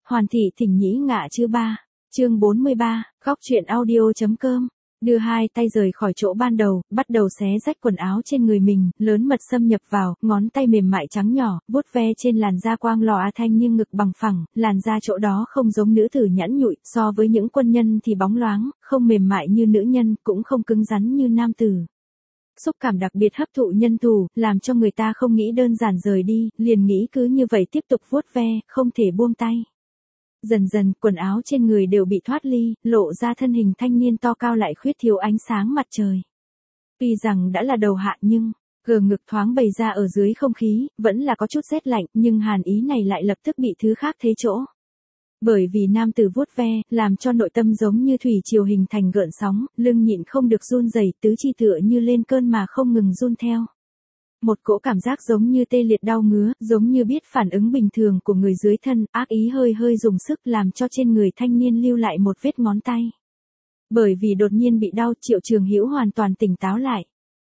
Hoàn thị thỉnh nhĩ ngạ chư ba. Chương 43, góc truyện audio.com. Đưa hai tay rời khỏi chỗ ban đầu, bắt đầu xé rách quần áo trên người mình, lớn mật xâm nhập vào, ngón tay mềm mại trắng nhỏ, vuốt ve trên làn da quang lòa thanh nhưng ngực bằng phẳng, làn da chỗ đó không giống nữ tử nhẵn nhụi, so với những quân nhân thì bóng loáng, không mềm mại như nữ nhân, cũng không cứng rắn như nam tử. Xúc cảm đặc biệt hấp thụ nhân thù, làm cho người ta không nghĩ đơn giản rời đi, liền nghĩ cứ như vậy tiếp tục vuốt ve, không thể buông tay. Dần dần, quần áo trên người đều bị thoát ly, lộ ra thân hình thanh niên to cao lại khuyết thiếu ánh sáng mặt trời. Tuy rằng đã là đầu hạ nhưng, gờ ngực thoáng bày ra ở dưới không khí, vẫn là có chút rét lạnh, nhưng hàn ý này lại lập tức bị thứ khác thế chỗ. Bởi vì nam tử vuốt ve, làm cho nội tâm giống như thủy triều hình thành gợn sóng, lưng nhịn không được run rẩy, tứ chi tựa như lên cơn mà không ngừng run theo. Một cỗ cảm giác giống như tê liệt đau ngứa, giống như biết phản ứng bình thường của người dưới thân, ác ý hơi hơi dùng sức làm cho trên người thanh niên lưu lại một vết ngón tay. Bởi vì đột nhiên bị đau, Triệu Trường Hữu hoàn toàn tỉnh táo lại.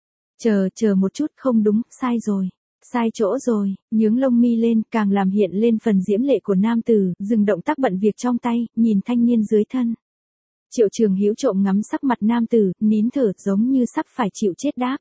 Chờ một chút, không đúng, sai rồi. Sai chỗ rồi, nhướng lông mi lên, càng làm hiện lên phần diễm lệ của nam tử, dừng động tác bận việc trong tay, nhìn thanh niên dưới thân. Triệu Trường Hữu trộm ngắm sắc mặt nam tử, nín thở giống như sắp phải chịu chết đáp.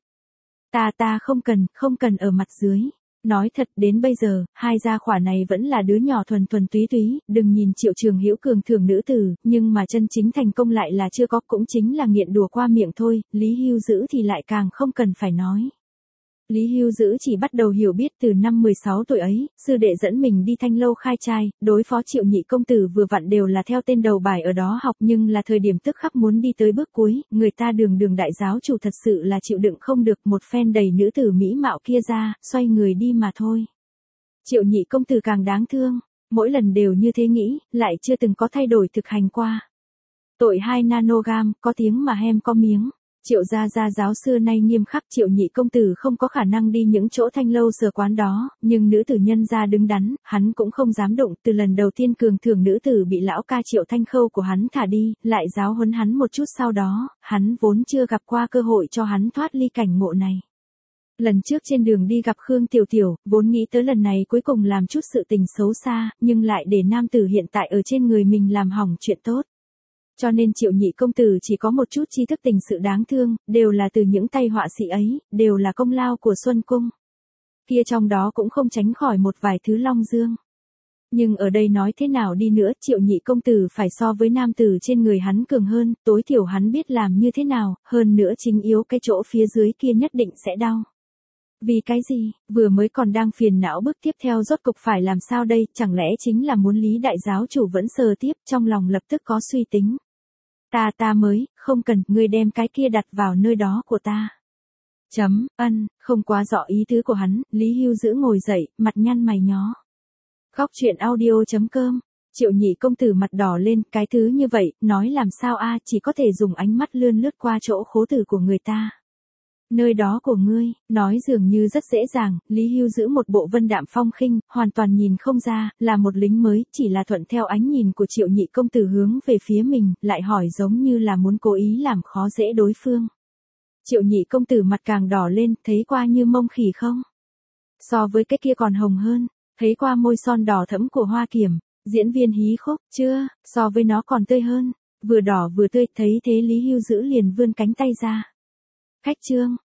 Ta không cần ở mặt dưới. Nói thật đến bây giờ, hai gia khỏa này vẫn là đứa nhỏ thuần thuần túy túy, đừng nhìn Triệu Trường Hữu cường thưởng nữ tử, nhưng mà chân chính thành công lại là chưa có, cũng chính là nghiện đùa qua miệng thôi, Lý Hưu Dữ thì lại càng không cần phải nói. Lý Hưu Dữ chỉ bắt đầu hiểu biết từ năm 16 tuổi ấy, sư đệ dẫn mình đi Thanh Lâu khai trai, đối phó Triệu nhị công tử vừa vặn đều là theo tên đầu bài ở đó học, nhưng là thời điểm tức khắc muốn đi tới bước cuối, người ta đường đại giáo chủ thật sự là chịu đựng không được, một phen đầy nữ tử mỹ mạo kia ra, xoay người đi mà thôi. Triệu nhị công tử càng đáng thương, mỗi lần đều như thế nghĩ, lại chưa từng có thay đổi thực hành qua. Tội 2 nanogam, có tiếng mà hem có miếng. Triệu gia giáo xưa nay nghiêm khắc, Triệu nhị công tử không có khả năng đi những chỗ Thanh Lâu sở quán đó, nhưng nữ tử nhân gia đứng đắn, hắn cũng không dám động, từ lần đầu tiên cường thưởng nữ tử bị lão ca Triệu Thanh Khâu của hắn thả đi, lại giáo huấn hắn một chút sau đó, hắn vốn chưa gặp qua cơ hội cho hắn thoát ly cảnh ngộ này. Lần trước trên đường đi gặp Khương Tiểu Tiểu, vốn nghĩ tới lần này cuối cùng làm chút sự tình xấu xa, nhưng lại để nam tử hiện tại ở trên người mình làm hỏng chuyện tốt. Cho nên Triệu nhị công tử chỉ có một chút tri thức tình sự đáng thương, đều là từ những tay họa sĩ ấy, đều là công lao của Xuân Cung. Kia trong đó cũng không tránh khỏi một vài thứ long dương. Nhưng ở đây nói thế nào đi nữa, Triệu nhị công tử phải so với nam tử trên người hắn cường hơn, tối thiểu hắn biết làm như thế nào, hơn nữa chính yếu cái chỗ phía dưới kia nhất định sẽ đau. Vì cái gì, vừa mới còn đang phiền não bước tiếp theo rốt cục phải làm sao đây, chẳng lẽ chính là muốn Lý đại giáo chủ vẫn sờ tiếp, trong lòng lập tức có suy tính. Ta mới, không cần, ngươi đem cái kia đặt vào nơi đó của ta. Không quá rõ ý tứ của hắn, Lý Hưu Dữ ngồi dậy, mặt nhăn mày nhó. Góc truyện audio.com, Triệu nhị công tử mặt đỏ lên, cái thứ như vậy, nói làm sao chỉ có thể dùng ánh mắt lướt lướt qua chỗ khố tử của người ta. Nơi đó của ngươi, nói dường như rất dễ dàng, Lý Hưu Giữ một bộ vân đạm phong khinh, hoàn toàn nhìn không ra, là một lính mới, chỉ là thuận theo ánh nhìn của Triệu nhị công tử hướng về phía mình, lại hỏi giống như là muốn cố ý làm khó dễ đối phương. Triệu nhị công tử mặt càng đỏ lên, thấy qua như mông khỉ không? So với cái kia còn hồng hơn, thấy qua môi son đỏ thẫm của Hoa Kiểm, diễn viên hí khúc, chưa, so với nó còn tươi hơn, vừa đỏ vừa tươi, thấy thế Lý Hưu Giữ liền vươn cánh tay ra. Khách trương,